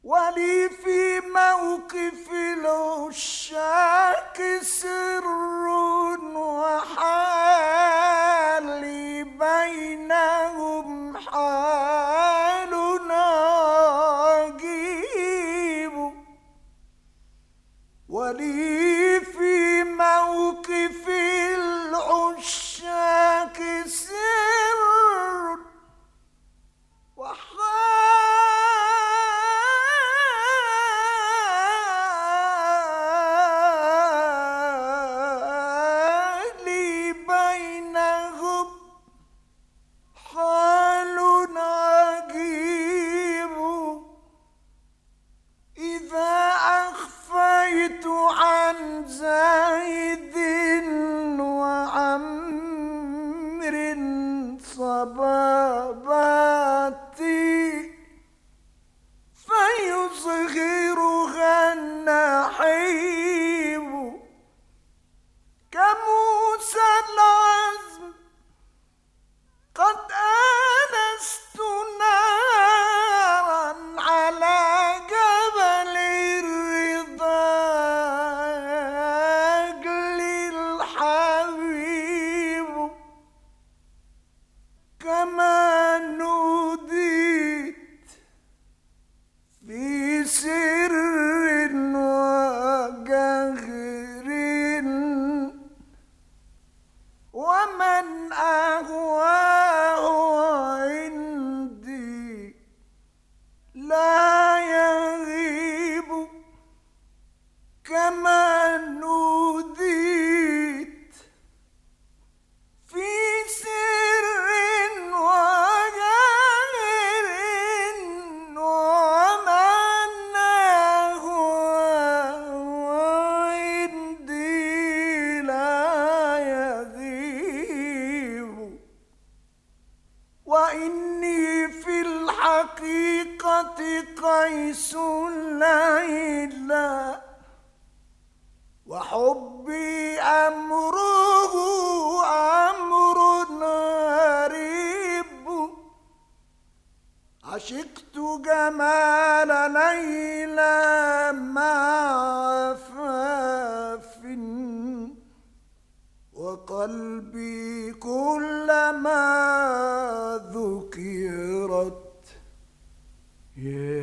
ولي في موقف العشاق سر وحالي بينهم حال عجيب. ولي في موقف العشاق سر وحالي بينهم حال عجيب. إذا أخفيت عن زيد وعمر صباباتي فيصغرها النحيب. كموسى العزم قد آنست نارا على جبل الرضا أجل الحبيب. كما نوديت في سر وجهر ومن أهواه عندي لا يغيب. كما نوديت في سر وجهر ومن أهواه عندي لا يغيب. وإني في الحقيقة قيس ليلى وحبي أمره أمر غريب. عشقت جمال ليلى مع عفاف وقلبي كلما ذكرت